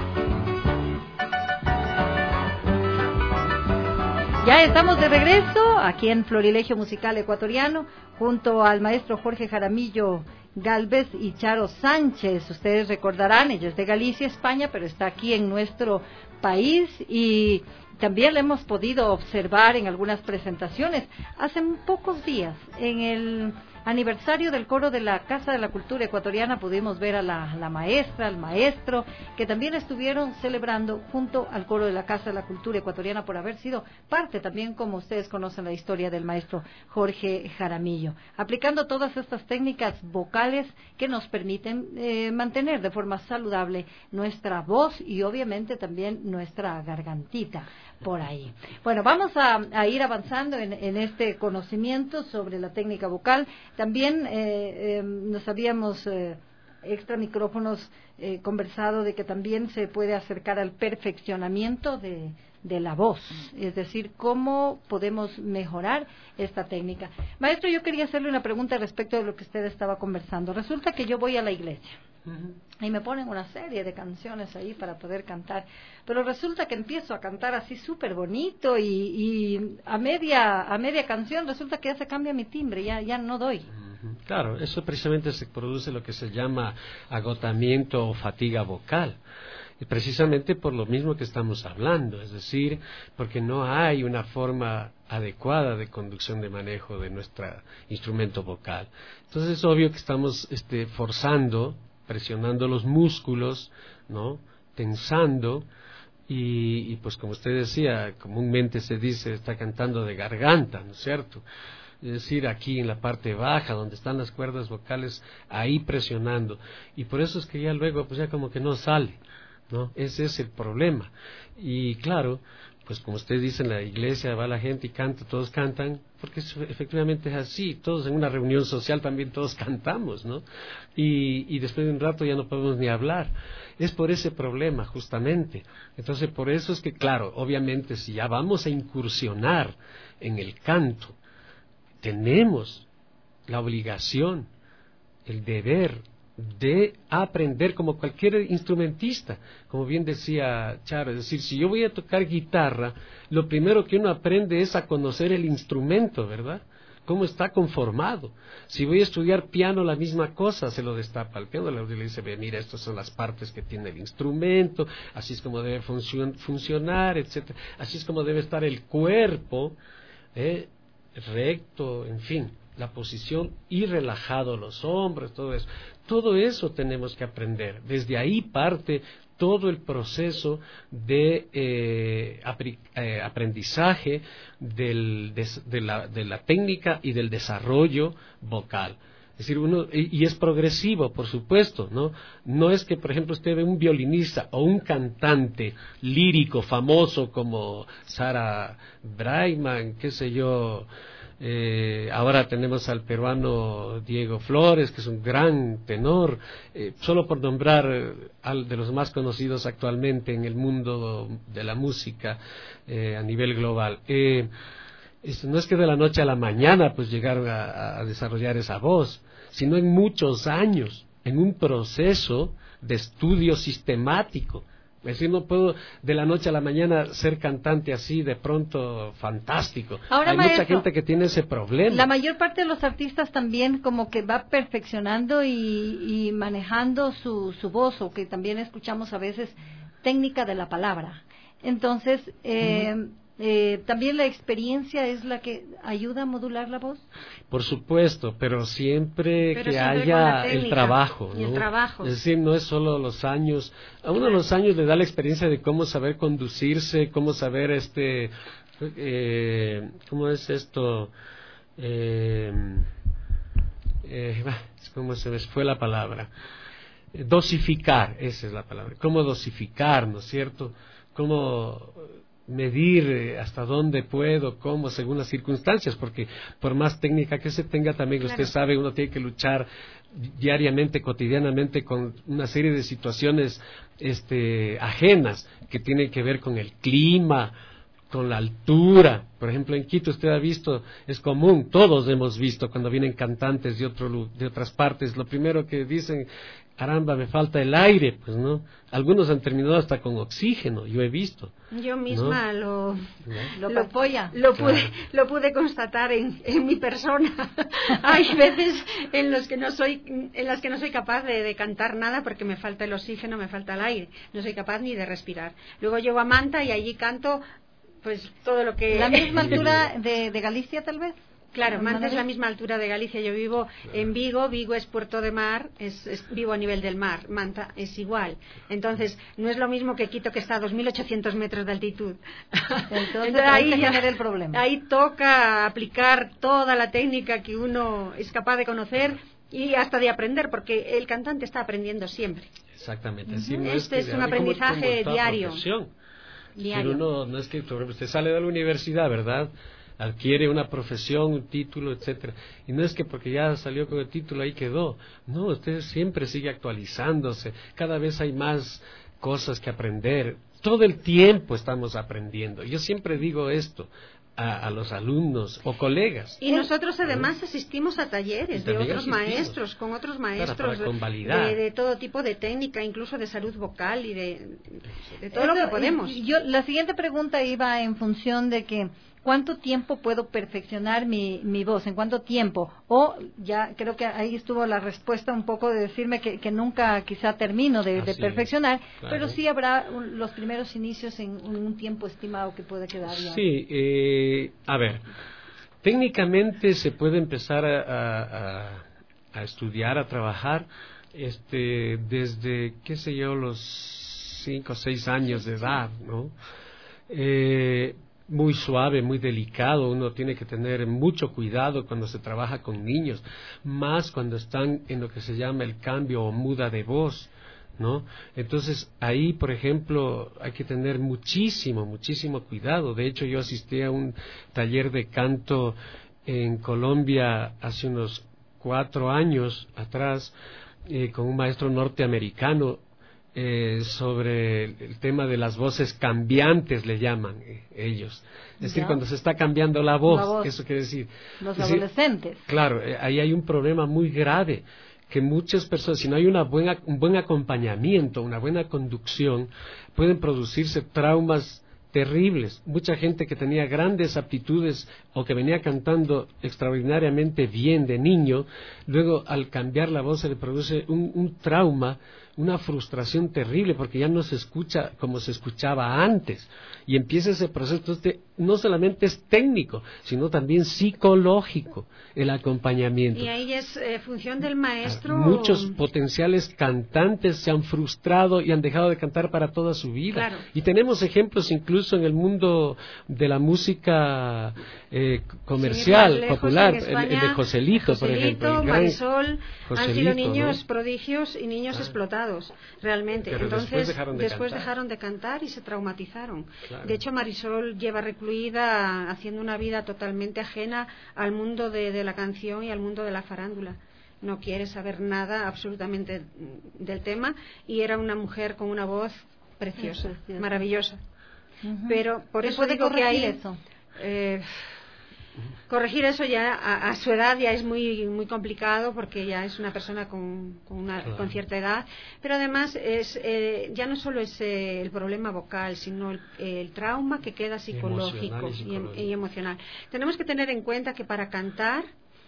Ya estamos de regreso aquí en Florilegio Musical Ecuatoriano, junto al maestro Jorge Jaramillo Galvez y Charo Sánchez. Ustedes recordarán, ella es de Galicia, España, pero está aquí en nuestro país y también la hemos podido observar en algunas presentaciones. Hace pocos días, en el aniversario del coro de la Casa de la Cultura Ecuatoriana, pudimos ver a la, la maestra, al maestro, que también estuvieron celebrando junto al coro de la Casa de la Cultura Ecuatoriana por haber sido parte también, como ustedes conocen la historia del maestro Jorge Jaramillo, aplicando todas estas técnicas vocales que nos permiten eh, mantener de forma saludable nuestra voz y obviamente también nuestra gargantita por ahí. Bueno, vamos a, a ir avanzando en, en este conocimiento sobre la técnica vocal. También eh, eh, nos habíamos eh, extra micrófonos eh, conversado de que también se puede acercar al perfeccionamiento de, de la voz, es decir, cómo podemos mejorar esta técnica. Maestro, yo quería hacerle una pregunta respecto de lo que usted estaba conversando. Resulta que yo voy a la iglesia y me ponen una serie de canciones ahí para poder cantar, pero resulta que empiezo a cantar así súper bonito y, y a media a media canción resulta que ya se cambia mi timbre, ya ya no doy. Claro, eso precisamente se produce lo que se llama agotamiento o fatiga vocal. Y precisamente por lo mismo que estamos hablando, es decir, porque no hay una forma adecuada de conducción de manejo de nuestro instrumento vocal. Entonces es obvio que estamos este, forzando, presionando los músculos, ¿no? Tensando, y, y pues como usted decía, comúnmente se dice, está cantando de garganta, ¿no es cierto? Es decir, aquí en la parte baja, donde están las cuerdas vocales, ahí presionando, y por eso es que ya luego, pues ya como que no sale, ¿no? Ese es el problema. Y claro, pues como usted dice, en la iglesia va la gente y canta, todos cantan, porque eso efectivamente es así, todos en una reunión social también todos cantamos, ¿no? Y, y después de un rato ya no podemos ni hablar. Es por ese problema, justamente. Entonces, por eso es que, claro, obviamente, si ya vamos a incursionar en el canto, tenemos la obligación, el deber de aprender como cualquier instrumentista, como bien decía Charo, es decir, si yo voy a tocar guitarra, lo primero que uno aprende es a conocer el instrumento, ¿verdad? Cómo está conformado. Si voy a estudiar piano, la misma cosa, se lo destapa al piano, le dice, mira, estas son las partes que tiene el instrumento, así es como debe funcion- funcionar, etcétera. Así es como debe estar el cuerpo, eh, recto, en fin, la posición y relajado los hombros, todo eso. Todo eso tenemos que aprender. Desde ahí parte todo el proceso de eh, apri, eh, aprendizaje del, de, de, la, de la técnica y del desarrollo vocal. Es decir, uno, y, y es progresivo, por supuesto, ¿no? No es que, por ejemplo, usted ve un violinista o un cantante lírico famoso como Sarah Brightman, qué sé yo. Eh, ahora tenemos al peruano Diego Flores, que es un gran tenor, eh, solo por nombrar eh, al de los más conocidos actualmente en el mundo de la música eh, a nivel global. Eh, es, no es que de la noche a la mañana pues llegaron a, a desarrollar esa voz, sino en muchos años, en un proceso de estudio sistemático. Es decir, no puedo de la noche a la mañana ser cantante así de pronto fantástico. Ahora, hay maestro, mucha gente que tiene ese problema. La mayor parte de los artistas también como que va perfeccionando y, y manejando su, su voz, o que también escuchamos a veces técnica de la palabra. Entonces, eh, uh-huh. eh, también la experiencia es la que ayuda a modular la voz. Por supuesto, pero siempre pero que siempre haya el trabajo, y ¿no? el trabajo. Es decir, no es solo los años. A uno de los años le da la experiencia de cómo saber conducirse, cómo saber este, eh, cómo es esto, eh, eh, cómo se me fue la palabra, dosificar, esa es la palabra. Cómo dosificar, ¿no es cierto? Cómo medir hasta dónde puedo, cómo, según las circunstancias, porque por más técnica que se tenga, también claro, usted sabe, uno tiene que luchar diariamente, cotidianamente, con una serie de situaciones este, ajenas que tienen que ver con el clima, con la altura. Por ejemplo, en Quito usted ha visto, es común, todos hemos visto cuando vienen cantantes de, otro, de otras partes, lo primero que dicen, caramba, me falta el aire, pues no. Algunos han terminado hasta con oxígeno, yo he visto. Yo misma ¿no? lo, ¿Lo, lo, apoya? lo, pude, Claro. lo pude constatar en, en mi persona. Hay veces en, los que no soy, en las que no soy capaz de, de cantar nada porque me falta el oxígeno, me falta el aire. No soy capaz ni de respirar. Luego llego a Manta y allí canto pues todo lo que... ¿La misma altura de, de Galicia, tal vez? Claro, Manta es la misma altura de Galicia. Yo vivo en Vigo, Vigo es puerto de mar, es, es vivo a nivel del mar. Manta es igual. Entonces, no es lo mismo que Quito, que está a dos mil ochocientos metros de altitud. Entonces, Entonces ahí, ahí ya, genera el problema. ahí toca aplicar toda la técnica que uno es capaz de conocer y hasta de aprender, porque el cantante está aprendiendo siempre. Exactamente. Uh-huh. Sí, no este es, es que, un aprendizaje como, como diario. Profesión. diario. Uno, no es que, por ejemplo, usted sale de la universidad, ¿verdad?, adquiere una profesión, un título, etcétera, y no es que porque ya salió con el título ahí quedó. No, usted siempre sigue actualizándose, cada vez hay más cosas que aprender, todo el tiempo estamos aprendiendo. Yo siempre digo esto a, a los alumnos o colegas. Y nosotros además asistimos a talleres de otros asistimos. maestros, con otros maestros Claro, para convalidar. de, de todo tipo de técnica, incluso de salud vocal y de, de todo lo Eso, que podemos. y Yo, la siguiente pregunta iba en función de que ¿cuánto tiempo puedo perfeccionar mi, mi voz? ¿En cuánto tiempo? O ya creo que ahí estuvo la respuesta un poco de decirme que, que nunca quizá termino de, de Así perfeccionar, es, claro. pero sí habrá un, los primeros inicios en un, un tiempo estimado que puede quedar ya. Sí, eh, a ver, técnicamente se puede empezar a, a, a estudiar, a trabajar, este, desde, qué sé yo, los cinco o seis años de edad, ¿no? Eh, muy suave, muy delicado, uno tiene que tener mucho cuidado cuando se trabaja con niños, más cuando están en lo que se llama el cambio o muda de voz, ¿no? Entonces ahí, por ejemplo, hay que tener muchísimo, muchísimo cuidado. De hecho, yo asistí a un taller de canto en Colombia hace unos cuatro años atrás eh, con un maestro norteamericano. Eh, sobre el tema de las voces cambiantes, le llaman eh, ellos. Es decir, Ya. cuando se está cambiando la voz, La voz. eso quiere decir. Los es decir, adolescentes. claro, eh, ahí hay un problema muy grave, que muchas personas, si no hay una buena, un buen acompañamiento, una buena conducción, pueden producirse traumas terribles. Mucha gente que tenía grandes aptitudes o que venía cantando extraordinariamente bien de niño, luego al cambiar la voz se le produce un, un trauma, una frustración terrible porque ya no se escucha como se escuchaba antes y empieza ese proceso. Entonces, no solamente es técnico, sino también psicológico el acompañamiento. Y ahí es eh, función del maestro. Muchos potenciales cantantes se han frustrado y han dejado de cantar para toda su vida. Claro. Y tenemos ejemplos incluso en el mundo de la música eh, comercial, Sin ir más lejos, popular, en el, España, el de Joselito, Joselito, por ejemplo. El gran Marisol, Joselito, han sido niños ¿no? prodigios y niños Claro. explotados, realmente. Pero Entonces, después dejaron de después cantar. dejaron de cantar y se traumatizaron. Claro. De hecho, Marisol lleva recluida haciendo una vida totalmente ajena al mundo de, de la canción y al mundo de la farándula. No quiere saber nada absolutamente del tema y era una mujer con una voz preciosa, Es preciosa. maravillosa. Ujú. Pero por ¿Se eso puede digo que corregir hay eso? eh, corregir eso ya a, a su edad ya es muy muy complicado porque ya es una persona con, con, una, Claro. con cierta edad, pero además es eh, ya no solo es eh, el problema vocal, sino el, el trauma que queda psicológico Emocional y y, psicológico. y emocional. Tenemos que tener en cuenta que para cantar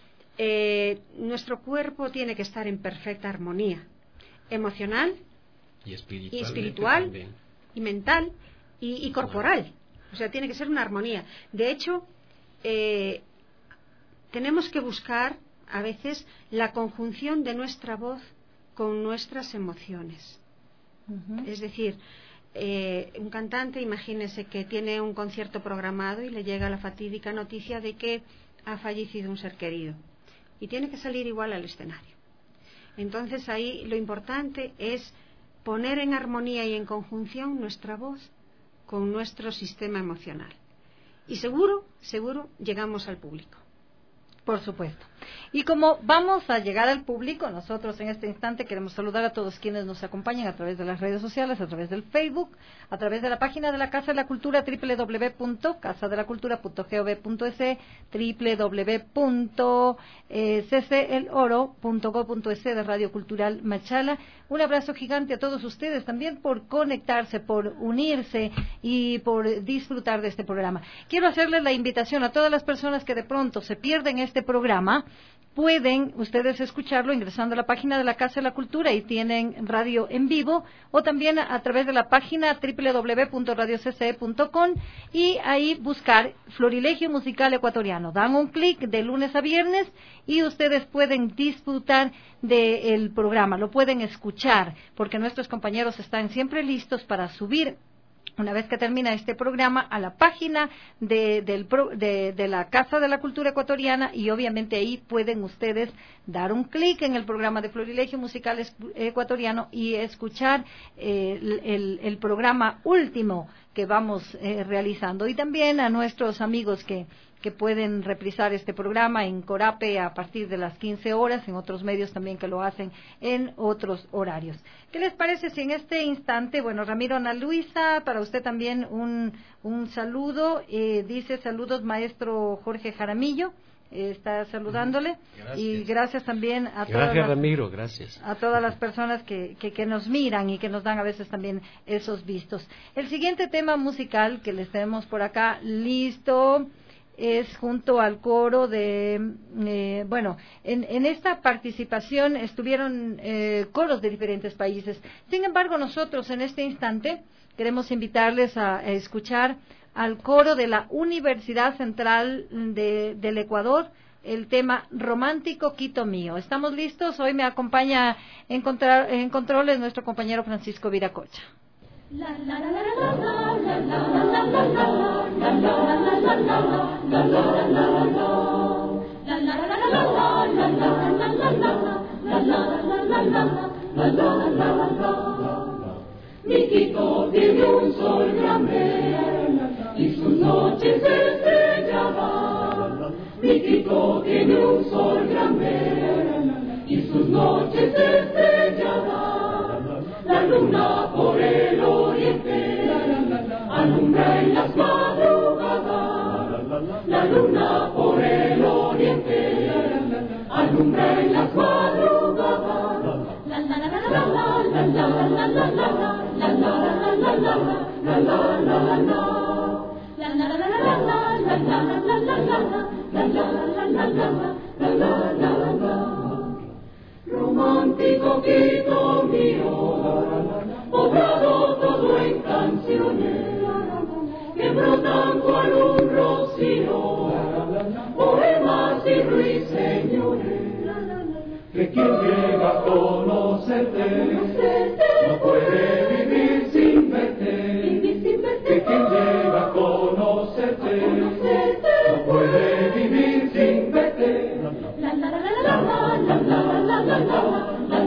eh, nuestro cuerpo tiene que estar en perfecta armonía emocional Y y espiritual. espiritual y mental y, y corporal. O sea, tiene que ser una armonía. De hecho, eh, tenemos que buscar a veces la conjunción de nuestra voz con nuestras emociones. Ujú. Es decir, eh, un cantante, imagínese que tiene un concierto programado y le llega la fatídica noticia de que ha fallecido un ser querido y tiene que salir igual al escenario. Entonces ahí lo importante es poner en armonía y en conjunción nuestra voz con nuestro sistema emocional. Y seguro, seguro llegamos al público. Por supuesto. Y como vamos a llegar al público, nosotros en este instante queremos saludar a todos quienes nos acompañan a través de las redes sociales, a través del Facebook, a través de la página de la Casa de la Cultura, doble u doble u doble u punto casa de la cultura punto gov punto es, doble u doble u doble u punto c c el oro punto gob punto es de Radio Cultural Machala. Un abrazo gigante a todos ustedes también por conectarse, por unirse y por disfrutar de este programa. Quiero hacerles la invitación a todas las personas que de pronto se pierden este programa. Pueden ustedes escucharlo ingresando a la página de la Casa de la Cultura y tienen radio en vivo, o también a, a través de la página doble u doble u doble u punto radio c c e punto com y ahí buscar Florilegio Musical Ecuatoriano. Dan un clic de lunes a viernes y ustedes pueden disfrutar del programa, lo pueden escuchar, porque nuestros compañeros están siempre listos para subir, una vez que termina este programa, a la página de, del, de, de la Casa de la Cultura Ecuatoriana, y obviamente ahí pueden ustedes dar un clic en el programa de Florilegio Musical Ecuatoriano y escuchar eh, el, el, el programa último que vamos eh, realizando. Y también a nuestros amigos que que pueden reprisar este programa en Corape a partir de las quince horas, en otros medios también que lo hacen en otros horarios. ¿Qué les parece si en este instante, bueno, Ramiro, Ana Luisa, para usted también un, un saludo, eh, dice saludos maestro Jorge Jaramillo, eh, está saludándole, gracias. Y gracias también a gracias, todas las, Ramiro, gracias. a todas las personas que, que, que nos miran y que nos dan a veces también esos vistos. El siguiente tema musical que les tenemos por acá listo es junto al coro de, eh, bueno, en, en esta participación estuvieron eh, coros de diferentes países. Sin embargo, nosotros en este instante queremos invitarles a, a escuchar al coro de la Universidad Central de, del Ecuador, el tema Romántico Quito Mío. ¿Estamos listos? Hoy me acompaña en, contra, en controles nuestro compañero Francisco Viracocha. La la la la la la la la la la mi Quito tiene un sol grande y sus noches estrelladas. Mi Quito tiene un sol grande y sus noches estrelladas. La luna por el oriente alumbra en las madrugadas. La luna por el oriente alumbra en las madrugadas. La la la la la la la la la la la la la la la la la la. Romántico Quito mío, poblado todo en canciones que brotan cual un rocío, poemas y ruiseñores. Que quien llega a conocerte no puede vivir sin verte. Que quien llega a conocerte no puede vivir sin verte. La la la la la la la la la la la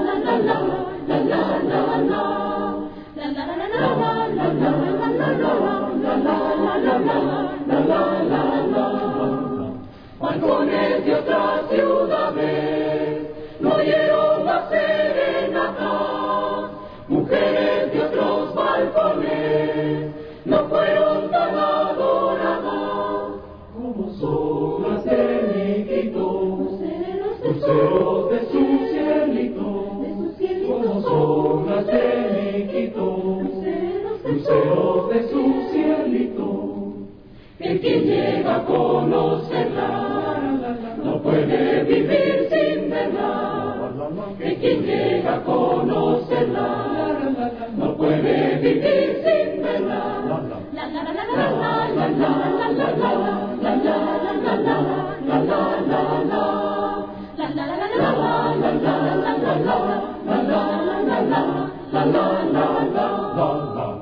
la. Balcones de otras ciudades no oyeron la serenata. Mujeres de otros balcones no fueron tan adoradas como son las de mi Quito, luceros de su cielito. Como son las de mi Quito, luceros de su cielito. Que quien llega a conocerla no puede vivir sin verla. Que quien llega a conocerla no puede vivir sin verla. La la la la la la la la la la la la la la la.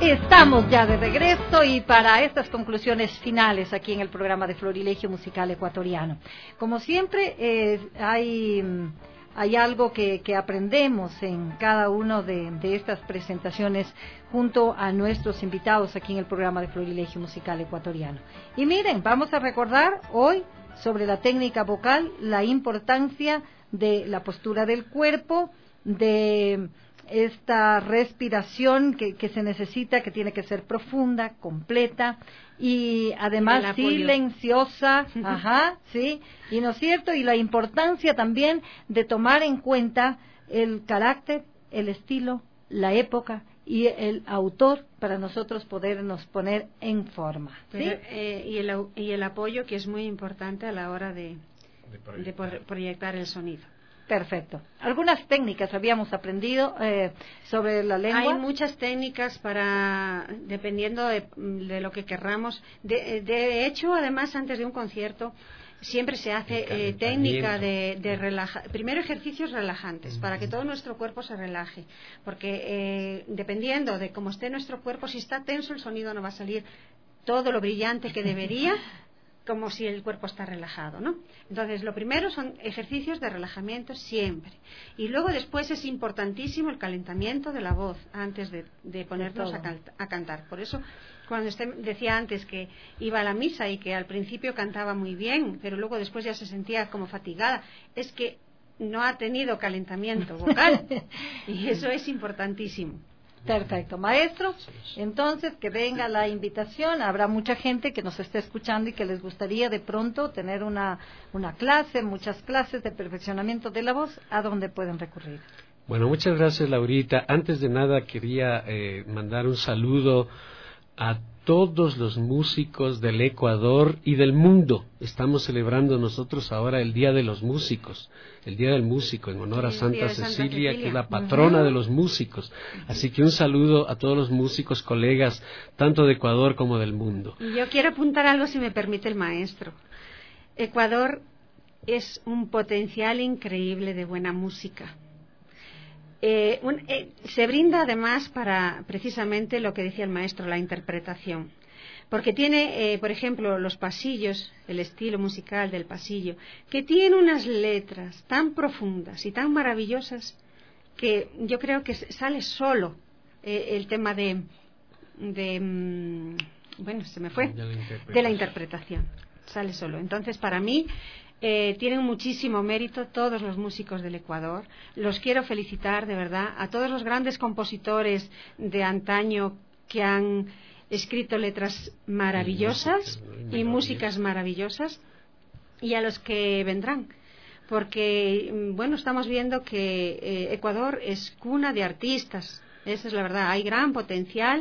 aquí estamos ya de regreso y para estas conclusiones finales aquí en el programa de Florilegio Musical Ecuatoriano. Como siempre, eh, hay, hay algo que, que aprendemos en cada una de, de estas presentaciones junto a nuestros invitados aquí en el programa de Florilegio Musical Ecuatoriano. Y miren, vamos a recordar hoy sobre la técnica vocal, la importancia de la postura del cuerpo, de esta respiración que, que se necesita, que tiene que ser profunda, completa y además silenciosa, ajá, sí, y no es cierto, y la importancia también de tomar en cuenta el carácter, el estilo, la época y el autor para nosotros podernos poner en forma, ¿sí? Pero, eh, y, el, y el apoyo, que es muy importante a la hora de, de, proyectar. de proyectar el sonido. Perfecto. Algunas técnicas habíamos aprendido eh, sobre la lengua. Hay muchas técnicas para, dependiendo de, de lo que querramos. De, de hecho, además, antes de un concierto, siempre se hace eh, técnica de, de relajar. Primero, ejercicios relajantes, uh-huh. para que todo nuestro cuerpo se relaje. Porque eh, dependiendo de cómo esté nuestro cuerpo, si está tenso, el sonido no va a salir todo lo brillante que debería. Como si el cuerpo está relajado, ¿no? Entonces, lo primero son ejercicios de relajamiento siempre. Y luego después es importantísimo el calentamiento de la voz antes de, de ponernos a, cal, a cantar. Por eso, cuando usted decía antes que iba a la misa y que al principio cantaba muy bien, pero luego después ya se sentía como fatigada, es que no ha tenido calentamiento vocal. Y eso es importantísimo. Perfecto, maestro. Entonces, que venga la invitación. Habrá mucha gente que nos esté escuchando y que les gustaría de pronto tener una, una clase, muchas clases de perfeccionamiento de la voz. ¿A dónde pueden recurrir? Bueno, muchas gracias, Laurita. Antes de nada, quería eh, mandar un saludo a todos los músicos del Ecuador y del mundo. Estamos celebrando nosotros ahora el Día de los Músicos, el Día del Músico, en honor a Santa Cecilia, Santa Cecilia, que es la patrona uh-huh. de los músicos. Así que un saludo a todos los músicos, colegas, tanto de Ecuador como del mundo. Yo quiero apuntar algo, si me permite el maestro. Ecuador es un potencial increíble de buena música. Eh, un, eh, se brinda además para precisamente lo que decía el maestro, la interpretación, porque tiene, eh, por ejemplo, los pasillos, el estilo musical del pasillo, que tiene unas letras tan profundas y tan maravillosas que yo creo que sale solo eh, el tema de, de mm, bueno, se me fue, de la interpretación, sale solo. Entonces, para mí Eh, tienen muchísimo mérito todos los músicos del Ecuador. Los quiero felicitar, de verdad, a todos los grandes compositores de antaño que han escrito letras maravillosas y músicas maravillosas, y a los que vendrán, porque, bueno, estamos viendo que eh, Ecuador es cuna de artistas, esa es la verdad, hay gran potencial.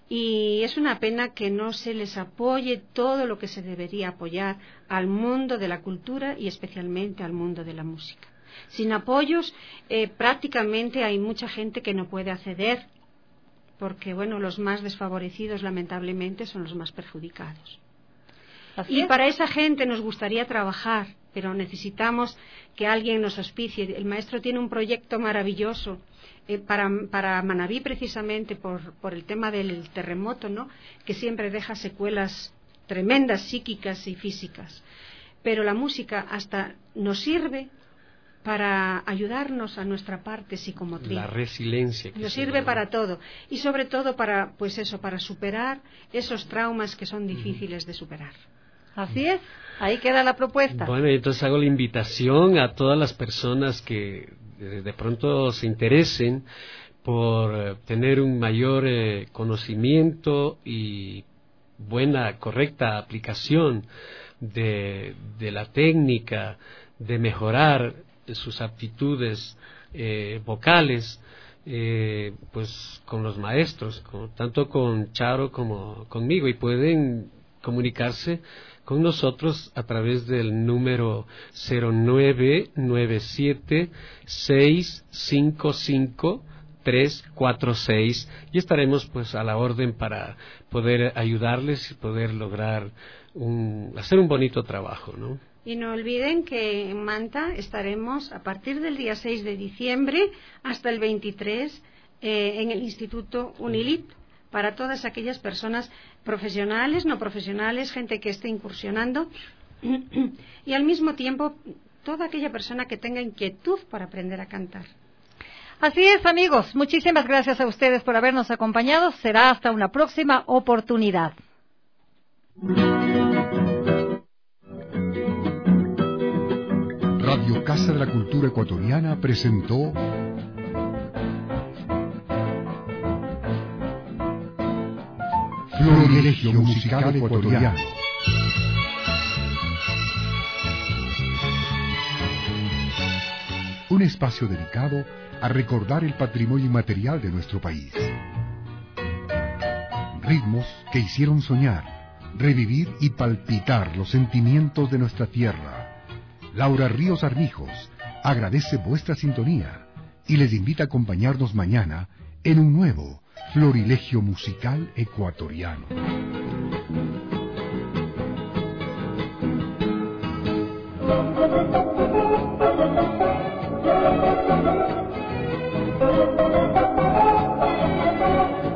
Y es una pena que no se les apoye todo lo que se debería apoyar al mundo de la cultura y especialmente al mundo de la música. Sin apoyos, eh, prácticamente hay mucha gente que no puede acceder, porque, bueno, los más desfavorecidos, lamentablemente, son los más perjudicados. Así y es. Para esa gente nos gustaría trabajar, pero necesitamos que alguien nos auspicie. El maestro tiene un proyecto maravilloso eh, para, para Manabí, precisamente por, por el tema del terremoto, ¿no?, que siempre deja secuelas tremendas psíquicas y físicas. Pero la música hasta nos sirve para ayudarnos a nuestra parte psicomotriz. La resiliencia. Que nos sirve para todo. Y sobre todo para, pues eso, para superar esos traumas que son difíciles de superar. Así es, ahí queda la propuesta. Bueno, entonces hago la invitación a todas las personas que de, de pronto se interesen por eh, tener un mayor eh, conocimiento y buena, correcta aplicación de, de la técnica, de mejorar sus aptitudes eh, vocales, eh, pues con los maestros, con, tanto con Charo como conmigo, y pueden comunicarse con nosotros a través del número cero nueve nueve siete seis cinco cinco tres cuatro seis, y estaremos pues a la orden para poder ayudarles y poder lograr un, hacer un bonito trabajo, ¿no? Y no olviden que en Manta estaremos a partir del día seis de diciembre hasta el veintitrés eh, en el Instituto UNILIT, para todas aquellas personas profesionales, no profesionales, gente que esté incursionando y al mismo tiempo toda aquella persona que tenga inquietud por aprender a cantar. Así es, amigos. Muchísimas gracias a ustedes por habernos acompañado. Será hasta una próxima oportunidad. Radio Casa de la Cultura Ecuatoriana presentó Florilegio Musical Ecuatoriano. Un espacio dedicado a recordar el patrimonio inmaterial de nuestro país. Ritmos que hicieron soñar, revivir y palpitar los sentimientos de nuestra tierra. Laura Ríos Armijos agradece vuestra sintonía y les invita a acompañarnos mañana en un nuevo Florilegio Musical Ecuatoriano.